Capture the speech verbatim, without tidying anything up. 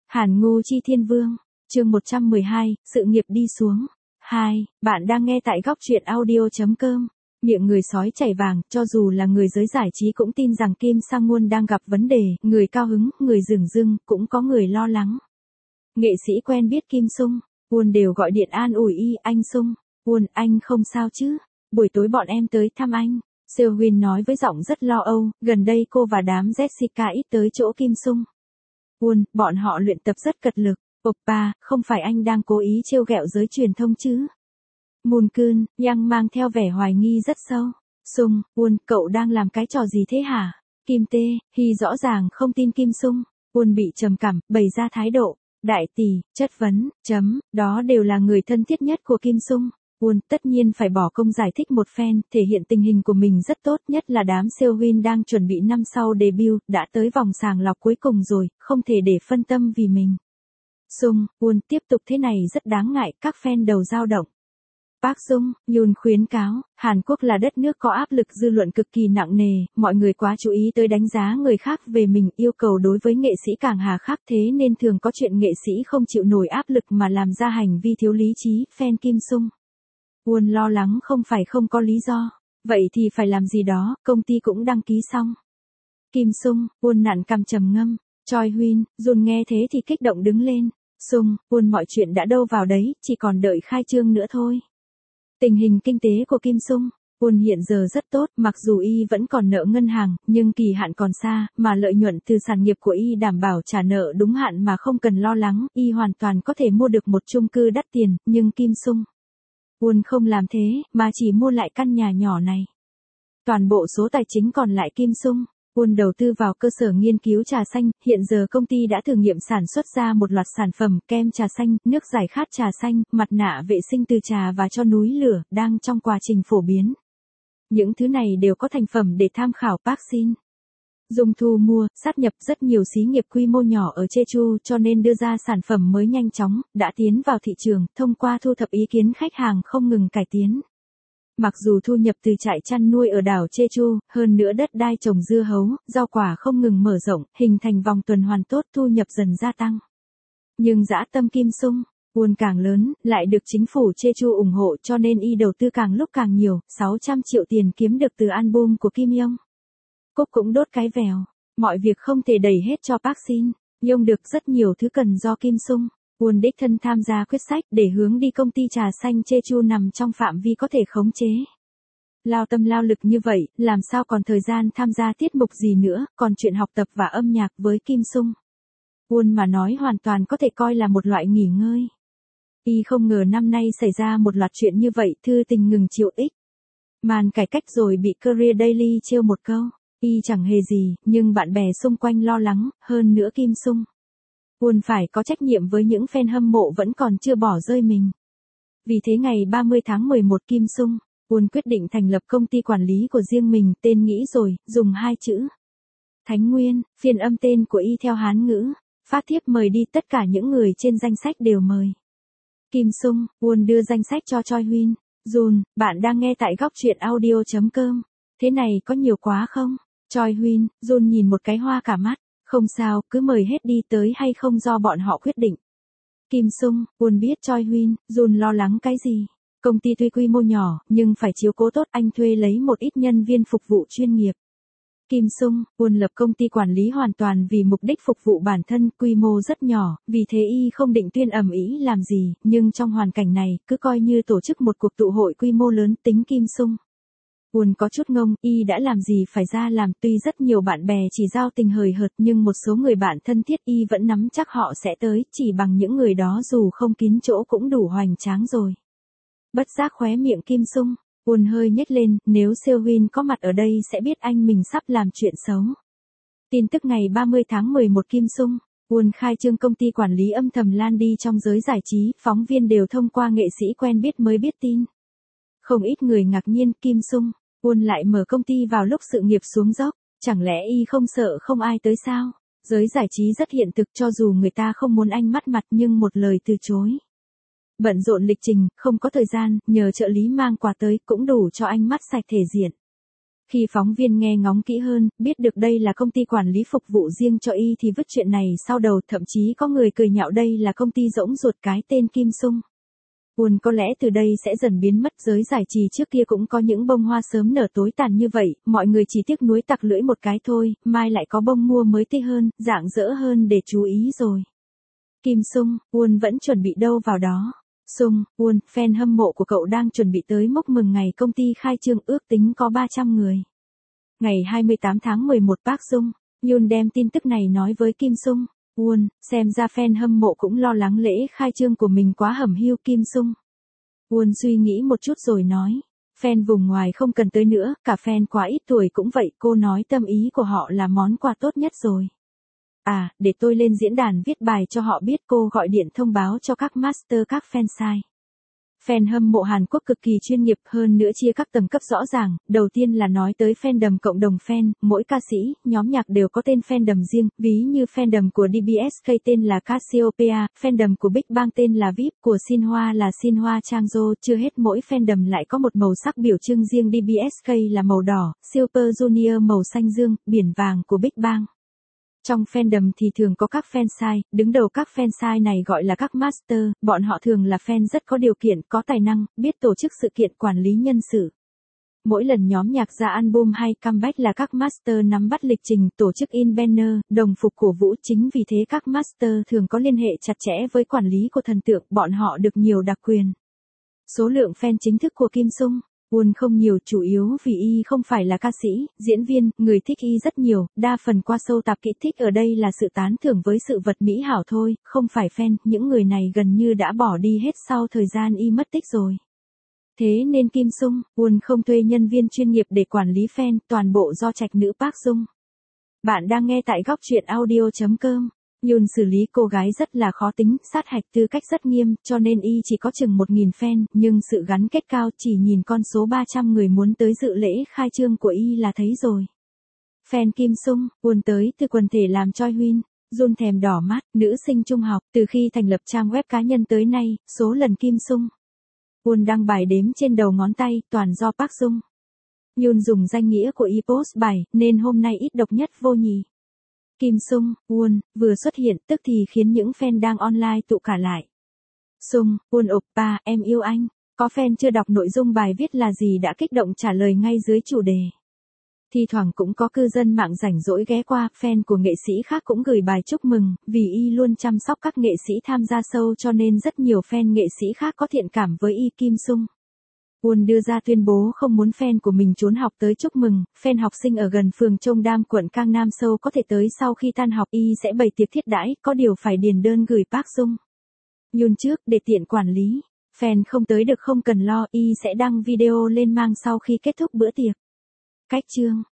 Hàn Ngu Chi Thiên Vương, chương một trăm mười hai, sự nghiệp đi xuống. hai, bạn đang nghe tại góc truyện audio chấm com. Miệng người sói chảy vàng, cho dù là người giới giải trí cũng tin rằng Kim Sang-won đang gặp vấn đề, người cao hứng, người dửng dưng, cũng có người lo lắng. Nghệ sĩ quen biết Kim Sung, Won đều gọi điện an ủi y, anh Sung, Won, anh không sao chứ, buổi tối bọn em tới thăm anh. Seo-win nói với giọng rất lo âu, gần đây cô và đám Jessica ít tới chỗ Kim Sung. Won, bọn họ luyện tập rất cật lực. Oppa, không phải anh đang cố ý trêu ghẹo giới truyền thông chứ? Moon-kun, Yang mang theo vẻ hoài nghi rất sâu. Sung, Won, cậu đang làm cái trò gì thế hả? Kim Tae, Hy rõ ràng không tin Kim Sung. Won bị trầm cảm, bày ra thái độ. Đại tỷ, chất vấn, chấm, đó đều là người thân thiết nhất của Kim Sung. Won tất nhiên phải bỏ công giải thích một phen, thể hiện tình hình của mình rất tốt, nhất là đám Seo-win đang chuẩn bị năm sau debut, đã tới vòng sàng lọc cuối cùng rồi, không thể để phân tâm vì mình. Sung, Won tiếp tục thế này rất đáng ngại, các fan đầu dao động. Park Sung, Yoon khuyến cáo, Hàn Quốc là đất nước có áp lực dư luận cực kỳ nặng nề, mọi người quá chú ý tới đánh giá người khác về mình, yêu cầu đối với nghệ sĩ càng hà khắc, thế nên thường có chuyện nghệ sĩ không chịu nổi áp lực mà làm ra hành vi thiếu lý trí. Fan Kim Sung, Won lo lắng không phải không có lý do, vậy thì phải làm gì đó, công ty cũng đăng ký xong. Kim Sung, Won nặn cằm trầm ngâm. Choi Huyên, Jun nghe thế thì kích động đứng lên. Sung, Won mọi chuyện đã đâu vào đấy, chỉ còn đợi khai trương nữa thôi. Tình hình kinh tế của Kim Sung, Won hiện giờ rất tốt, mặc dù y vẫn còn nợ ngân hàng, nhưng kỳ hạn còn xa, mà lợi nhuận từ sản nghiệp của y đảm bảo trả nợ đúng hạn mà không cần lo lắng, y hoàn toàn có thể mua được một chung cư đắt tiền, nhưng Kim Sung, Won không làm thế, mà chỉ mua lại căn nhà nhỏ này. Toàn bộ số tài chính còn lại Kim Sung, Won đầu tư vào cơ sở nghiên cứu trà xanh, hiện giờ công ty đã thử nghiệm sản xuất ra một loạt sản phẩm kem trà xanh, nước giải khát trà xanh, mặt nạ vệ sinh từ trà và cho núi lửa, đang trong quá trình phổ biến. Những thứ này đều có thành phẩm để tham khảo Park Shin. Dung thu mua, sát nhập rất nhiều xí nghiệp quy mô nhỏ ở Jeju cho nên đưa ra sản phẩm mới nhanh chóng, đã tiến vào thị trường, thông qua thu thập ý kiến khách hàng không ngừng cải tiến. Mặc dù thu nhập từ trại chăn nuôi ở đảo Jeju, hơn nữa đất đai trồng dưa hấu, rau quả không ngừng mở rộng, hình thành vòng tuần hoàn tốt, thu nhập dần gia tăng. Nhưng dã tâm Kim Sung, Won càng lớn, lại được chính phủ Jeju ủng hộ cho nên y đầu tư càng lúc càng nhiều, sáu trăm triệu tiền kiếm được từ album của Kim Young. Cúc cũng đốt cái vèo, mọi việc không thể đẩy hết cho Park Shin, Young được rất nhiều thứ cần do Kim Sung. Won đích thân tham gia quyết sách để hướng đi công ty trà xanh Jeju nằm trong phạm vi có thể khống chế. Lao tâm lao lực như vậy, làm sao còn thời gian tham gia tiết mục gì nữa, còn chuyện học tập và âm nhạc với Kim Sung, Won mà nói hoàn toàn có thể coi là một loại nghỉ ngơi. Y không ngờ năm nay xảy ra một loạt chuyện như vậy, thư tình ngừng triệu ích. Màn cải cách rồi bị Career Daily trêu một câu. Y chẳng hề gì, nhưng bạn bè xung quanh lo lắng, hơn nữa Kim Sung, Won phải có trách nhiệm với những fan hâm mộ vẫn còn chưa bỏ rơi mình. Vì thế ngày ba mươi tháng mười một Kim Sung, Won quyết định thành lập công ty quản lý của riêng mình, tên nghĩ rồi, dùng hai chữ. Thánh Nguyên, phiên âm tên của y theo Hán ngữ, phát thiếp mời đi, tất cả những người trên danh sách đều mời. Kim Sung, Won đưa danh sách cho Choi Huyên. Jun, bạn đang nghe tại góc truyện audio chấm com. Thế này có nhiều quá không? Choi Huyên, Jun nhìn một cái hoa cả mắt. Không sao, cứ mời hết đi, tới hay không do bọn họ quyết định. Kim Sung, Won biết Choi Huyên, Jun lo lắng cái gì. Công ty tuy quy mô nhỏ, nhưng phải chiếu cố tốt, anh thuê lấy một ít nhân viên phục vụ chuyên nghiệp. Kim Sung, Won lập công ty quản lý hoàn toàn vì mục đích phục vụ bản thân, quy mô rất nhỏ, vì thế y không định tuyên ầm ĩ làm gì, nhưng trong hoàn cảnh này, cứ coi như tổ chức một cuộc tụ hội quy mô lớn. Tính Kim Sung, Won có chút ngông, y đã làm gì phải ra làm, tuy rất nhiều bạn bè chỉ giao tình hời hợt nhưng một số người bạn thân thiết y vẫn nắm chắc họ sẽ tới, chỉ bằng những người đó dù không kín chỗ cũng đủ hoành tráng rồi. Bất giác khóe miệng Kim Sung, Won hơi nhếch lên, nếu Seo-win có mặt ở đây sẽ biết anh mình sắp làm chuyện xấu. Tin tức ngày ba mươi tháng mười một Kim Sung, Won khai trương công ty quản lý âm thầm lan đi trong giới giải trí, phóng viên đều thông qua nghệ sĩ quen biết mới biết tin. Không ít người ngạc nhiên, Kim Sung, Won lại mở công ty vào lúc sự nghiệp xuống dốc, chẳng lẽ y không sợ không ai tới sao? Giới giải trí rất hiện thực, cho dù người ta không muốn anh mắt mặt nhưng một lời từ chối. Bận rộn lịch trình, không có thời gian, nhờ trợ lý mang quà tới cũng đủ cho anh mắt sạch thể diện. Khi phóng viên nghe ngóng kỹ hơn, biết được đây là công ty quản lý phục vụ riêng cho y thì vứt chuyện này sau đầu, thậm chí có người cười nhạo đây là công ty rỗng ruột cái tên Kim Sung. Buồn có lẽ từ đây sẽ dần biến mất, giới giải trí trước kia cũng có những bông hoa sớm nở tối tàn như vậy, mọi người chỉ tiếc nuối tặc lưỡi một cái thôi, mai lại có bông mua mới tươi hơn, rạng rỡ hơn để chú ý rồi. Kim Sung, Won vẫn chuẩn bị đâu vào đó. Sung, Won, fan hâm mộ của cậu đang chuẩn bị tới mốc mừng ngày công ty khai trương, ước tính có ba trăm người. Ngày hai mươi tám tháng mười một, Park Sung Yoon đem tin tức này nói với Kim Sung. Won, xem ra fan hâm mộ cũng lo lắng lễ khai trương của mình quá hẩm hiu. Kim Sung Won suy nghĩ một chút rồi nói. Fan vùng ngoài không cần tới nữa, cả fan quá ít tuổi cũng vậy, cô nói tâm ý của họ là món quà tốt nhất rồi. À, để tôi lên diễn đàn viết bài cho họ biết, cô gọi điện thông báo cho các master các fansite. Fan hâm mộ Hàn Quốc cực kỳ chuyên nghiệp, hơn nữa chia các tầng cấp rõ ràng, đầu tiên là nói tới fandom cộng đồng fan, mỗi ca sĩ, nhóm nhạc đều có tên fandom riêng, ví như fandom của đê bê ét ca tên là Cassiopeia, fandom của Big Bang tên là vê i pê, của Shinhwa là Shinhwa Changjo, chưa hết mỗi fandom lại có một màu sắc biểu trưng riêng, đê bê ét ca là màu đỏ, Super Junior màu xanh dương, biển vàng của Big Bang. Trong fandom thì thường có các fansite, đứng đầu các fansite này gọi là các master, bọn họ thường là fan rất có điều kiện, có tài năng, biết tổ chức sự kiện, quản lý nhân sự. Mỗi lần nhóm nhạc ra album hay comeback là các master nắm bắt lịch trình, tổ chức in banner, đồng phục cổ vũ, chính vì thế các master thường có liên hệ chặt chẽ với quản lý của thần tượng, bọn họ được nhiều đặc quyền. Số lượng fan chính thức của Kim Sung Won không nhiều, chủ yếu vì y không phải là ca sĩ, diễn viên, người thích y rất nhiều, đa phần qua show tạp kỹ, thích ở đây là sự tán thưởng với sự vật mỹ hảo thôi, không phải fan, những người này gần như đã bỏ đi hết sau thời gian y mất tích rồi. Thế nên Kim Sung Won không thuê nhân viên chuyên nghiệp để quản lý fan, toàn bộ do trạch nữ Park Sung. Bạn đang nghe tại góc truyện audio chấm com. Yoon xử lý cô gái rất là khó tính, sát hạch tư cách rất nghiêm, cho nên y chỉ có chừng một nghìn fan, nhưng sự gắn kết cao, chỉ nhìn con số ba trăm người muốn tới dự lễ khai trương của y là thấy rồi. Fan Kim Sung Won tới từ quần thể làm Choi Huynh, Jun thèm đỏ mắt, nữ sinh trung học, từ khi thành lập trang web cá nhân tới nay, số lần Kim Sung Won đăng bài đếm trên đầu ngón tay, toàn do Park Sung Yoon dùng danh nghĩa của y post bài, nên hôm nay ít độc nhất vô nhị. Kim Sung Won vừa xuất hiện tức thì khiến những fan đang online tụ cả lại. Sung Won oppa, em yêu anh. Có fan chưa đọc nội dung bài viết là gì đã kích động trả lời ngay dưới chủ đề. Thi thoảng cũng có cư dân mạng rảnh rỗi ghé qua, fan của nghệ sĩ khác cũng gửi bài chúc mừng, vì y luôn chăm sóc các nghệ sĩ tham gia show cho nên rất nhiều fan nghệ sĩ khác có thiện cảm với y. Kim Sung Won đưa ra tuyên bố không muốn fan của mình trốn học tới chúc mừng, fan học sinh ở gần phường Cheongdam quận Cang Nam Seoul có thể tới sau khi tan học, y sẽ bày tiệc thiết đãi, có điều phải điền đơn gửi Park Sung Yoon trước để tiện quản lý. Fan không tới được không cần lo, y sẽ đăng video lên mang sau khi kết thúc bữa tiệc. Cách chương